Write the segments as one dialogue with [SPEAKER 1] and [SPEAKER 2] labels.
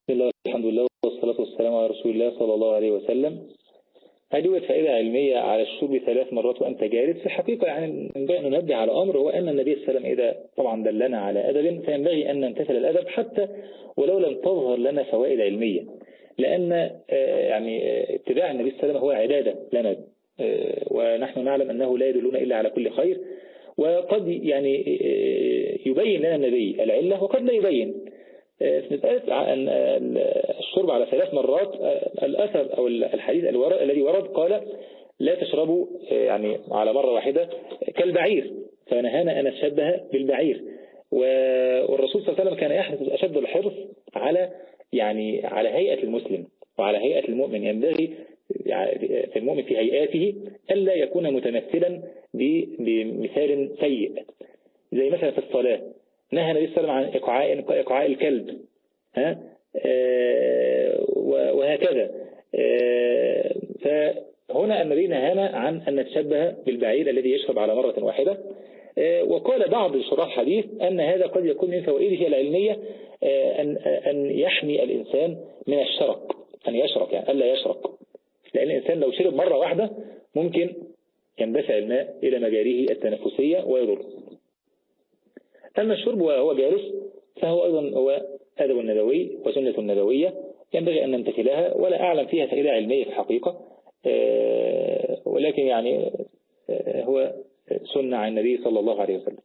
[SPEAKER 1] بسم الله الحمد لله والصلاة والسلام على رسول الله صلى الله عليه وسلم. هل يوجد فائدة علمية على الشرب 3 مرات وأنت جالس؟ في الحقيقة يعني ينبغي أن ننبه على أمر، هو أن النبي صلى الله عليه وسلم إذا طبعا دلنا على أدب فينبغي أن نمتثل الأدب حتى ولو لم تظهر لنا فوائد علمية، لأن يعني اتباع النبي صلى الله عليه وسلم هو عبادة لنا، ونحن نعلم أنه لا يدلنا إلا على كل خير، وقد يعني يبين لنا النبي العلة وقد لا يبين. في مسألة عن الشرب على 3 مرات، الأثر أو الحديث الذي ورد قال لا تشربوا يعني على مرة واحدة كالبعير، فنهانا أن نتشبه بالبعير. والرسول صلى الله عليه وسلم كان يحرص أشد الحرص على يعني على هيئة المسلم وعلى هيئة المؤمن. ينبغي في المؤمن في هيئاته ألا يكون متمثلا بمثال سيء، زي مثلا في الصلاة نهى النبي صلى الله عليه وسلم عن إقعاء الكلب، وهكذا. فهنا النبي نهانا عن أن نتشبه بالبعير الذي يشرب على مرة واحدة. وقال بعض شراح الحديث أن هذا قد يكون من فوائده العلمية أن يحمي الإنسان من الشرق، أن يشرق يعني ألا يشرق، لأن الإنسان لو شرب مرة واحدة ممكن يندفع الماء إلى مجاريه التنفسية ويضر. أما الشرب وهو جالس فهو أيضا هو أدب نبوي وسنة نبوية ينبغي أن نمتثلها، ولا أعلم فيها فائدة علمية في الحقيقة، ولكن يعني هو سنة عن النبي صلى الله عليه وسلم.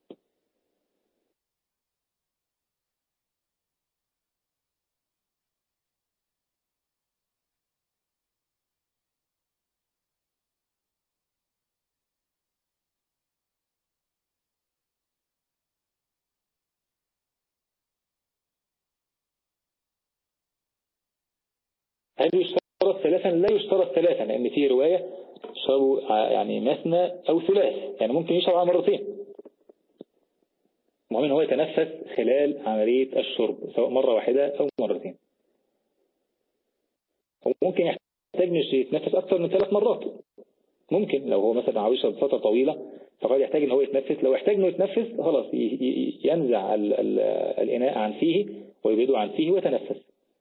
[SPEAKER 1] هل يشترط 3؟ لا يشترط 3، لأن في رواية يشربوا يعني مثنى أو ثلاث، يعني ممكن يشرب على مرتين. المهم هو يتنفس خلال عملية الشرب سواء مرة واحدة أو مرتين. وممكن يحتاج يتنفس أكثر من 3 مرات، ممكن لو هو مثلا عاوز يشرب فترة طويلة فقد يحتاج ان هو يتنفس. لو يحتاج انه يتنفس خلاص ينزع الإناء عن فيه ويبعده عن فيه ويتنفس.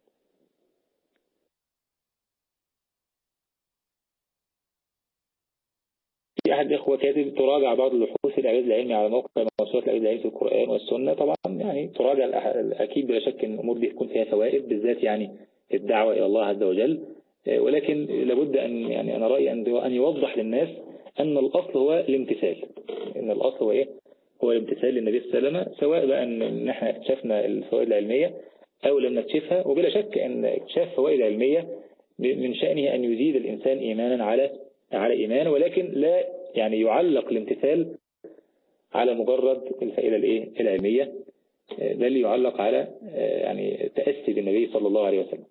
[SPEAKER 1] في أحد الإخوة كاتب تراجع بعض البحوث في الإعجاز العلمي على موقع موسوعة الإعجاز العلمي في القرآن والسنة. طبعا يعني تراجع أكيد بلا شك أن الأمور دي تكون فيها فوائد، بالذات يعني الدعوة إلى الله عز وجل. ولكن لابد أن يعني أنا رأيي أن يوضح للناس أن الأصل هو الامتثال. أن الأصل هو إيه؟ هو الامتثال للنبي صلى الله عليه وسلم، سواء بقى أن احنا اكتشفنا الفوائد العلمية أو لم نكتشفها. وبلا شك أن اكتشاف فوائد علمية من شأنه أن يزيد الإنسان إيمانا على إيمان، ولكن لا يعني يعلق الامتثال على مجرد الفائدة العلمية، بل يعلق على يعني تأسي بالنبي صلى الله عليه وسلم.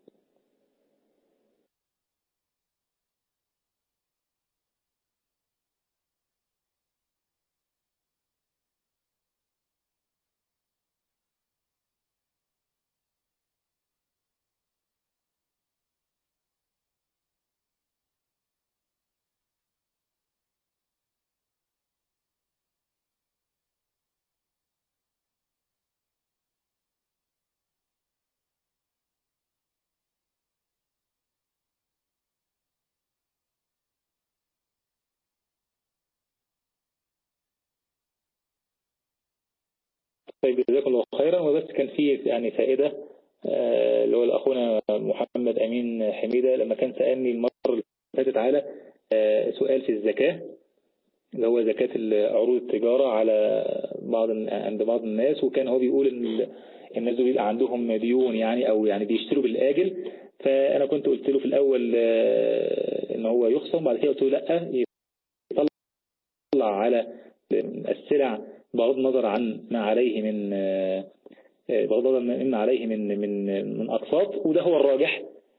[SPEAKER 1] طيب جزاكم الله خيرا. وبس كان في يعني فائدة اللي هو أخونا محمد أمين حميدة لما كان سألني المرة اللي فاتت على سؤال في الزكاة، اللي هو زكاة عروض التجارة على عند بعض الناس، وكان هو بيقول ان الناس دول بيبقى عندهم ديون يعني او يعني بيشتروا بالآجل. فأنا كنت قلت له في الأول ان هو يخصم، بعد كده قلت له لا، يطلع على السلع بغض النظر عن ما عليه من بغض النظر مما عليه من أقساط، وده هو الراجح.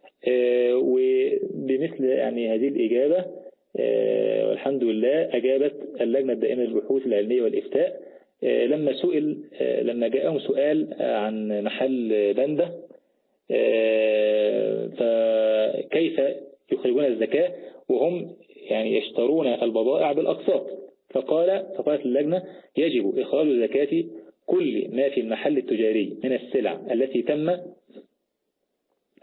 [SPEAKER 1] وبمثل يعني هذه الإجابة والحمد لله أجابت اللجنة الدائمة للبحوث العلمية والإفتاء لما جاءهم سؤال عن محل بندة فكيف يخرجون الزكاة وهم يعني يشترون البضائع بالأقساط. فقالت اللجنة يجب إخراج زكاة كل ما في المحل التجاري من السلع التي تم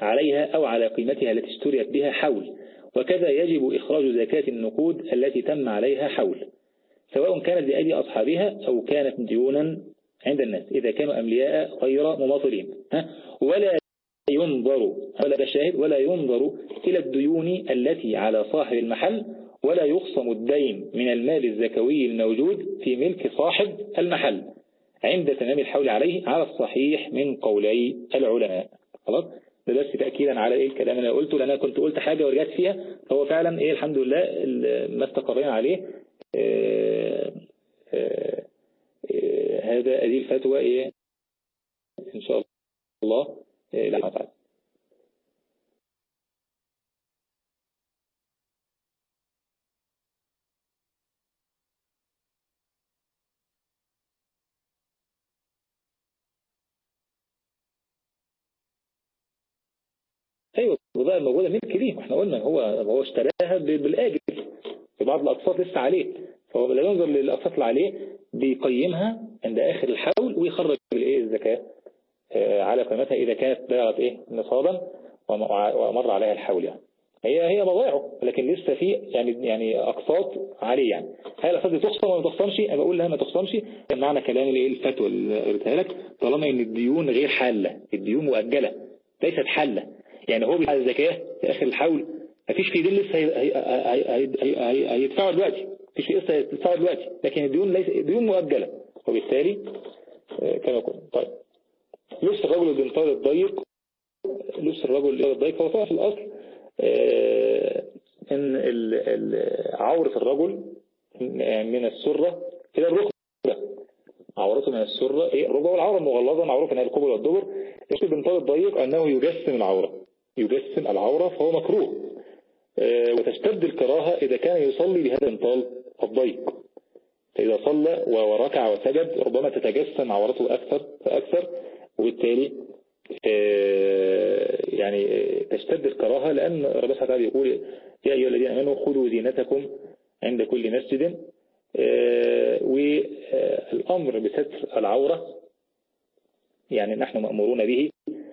[SPEAKER 1] عليها أو على قيمتها التي اشتريت بها حول. وكذا يجب إخراج زكاة النقود التي تم عليها حول، سواء كانت لأجل أصحابها أو كانت ديونا عند الناس إذا كانوا أملياء غير مماطلين. ولا ينظر، ولا الشاهد، ولا ينظر إلى الديون التي على صاحب المحل، ولا يخصم الدين من المال الزكوي الموجود في ملك صاحب المحل عند تمام الحول عليه على الصحيح من قولي العلماء. خلاص، ده بس تأكيدا على ايه الكلام اللي انا قلته، لان انا كنت قلت حاجة ورجعت فيها، فهو فعلا ايه الحمد لله ما استقرينا عليه. هذا هذه الفتوى ايه ان شاء الله لا تعالى. ايوه البضائع الموجوده ملك ليه، احنا قلنا هو اشتراها بالاجل، في بعض الاقساط لسه عليه، فهو لا ينظر للاقساط اللي عليه، بيقيمها عند اخر الحول ويخرج الايه الزكاه على قيمتها اذا كانت بلغت ايه نصابا ومر عليها الحول. يعني هي بضائعه، لكن لسه في يعني اقساط عليه. يعني هل الاقساط دي تخصم ولا ما تخصمش؟ انا بقول لها ما تخصمش، كان معنى كلام الايه الفتوى اللي قلتها لك، طالما ان الديون غير حاله، الديون مؤجله ليست حاله. يعني هو بيدفع الزكاه في اخر الحول، مفيش في دين لسه هيدفعوا دلوقتي، مفيش في لسه هيدفعوا دلوقتي، لكن الديون ليس ديون مؤجله، وبالتالي كما قلنا. طيب، لبس الرجل البنطال الضيق، لبس الرجل الضيق هو طبعا في الأصل إن عورة الرجل من السرة إلى الركبة، عورته من السرة إيه الركبة، والعورة المغلظة معروف أنها القبل والدبر. لبس البنطال الضيق أنه يجسم العورة، يجسم العورة، فهو مكروه. وتشتد الكراهة إذا كان يصلي بهذا البنطال الضيق، فإذا صلى وركع وسجد ربما تتجسم عورته أكثر فأكثر، وبالتالي يعني تشتد الكراهة، لأن ربنا سبحانه وتعالى يقول يا أيها الذين آمنوا خذوا زينتكم عند كل مسجد. والأمر بستر العورة يعني نحن مأمورون به،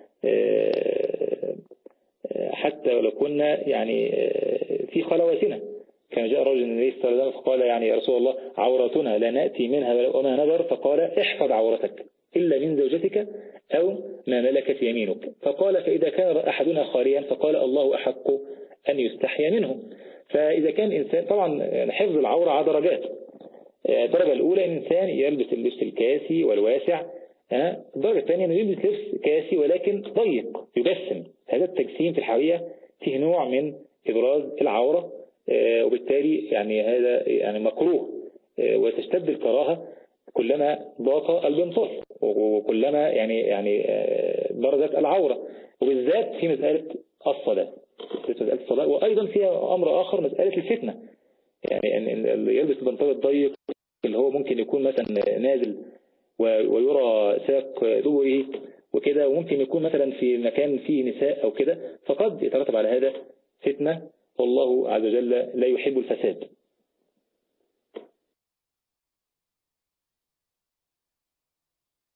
[SPEAKER 1] حتى ولو كنا يعني في خلواتنا. كان جاء رجل النبي صلى الله عليه وسلم فقال يعني يا رسول الله عورتنا لا نأتي منها وما نذر، فقال احفظ عورتك إلا من زوجتك أو ما ملكت يمينك. فقال فإذا كان أحدنا خاليا فقال الله أحق أن يستحيا منه. فإذا كان إنسان، طبعا حفظ العورة على درجات. الدرجة الأولى إنسان يلبس اللبس الكاسي والواسع، الدرجة الثانية أنه يلبس لبس كاسي ولكن ضيق يجسم. هذا التجسيم في الحقيقة فيه نوع من إبراز العورة، وبالتالي يعني هذا يعني مكروه. وتشتد الكراهة كلما ضاق البنطال، وكلما يعني برزت العورة، وبالذات في مسألة الصلاة. وأيضا فيها أمر آخر، مسألة الفتنة. يعني اللي يلبس البنطال الضيق اللي هو ممكن يكون مثلا نازل ويرى ساق دبره وكده، وممكن يكون مثلا في مكان فيه نساء أو كده، فقد يترتب على هذا فتنة، والله عز وجل لا يحب الفساد.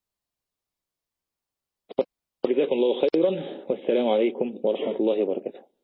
[SPEAKER 1] جزاكم الله خيرا، والسلام عليكم ورحمة الله وبركاته.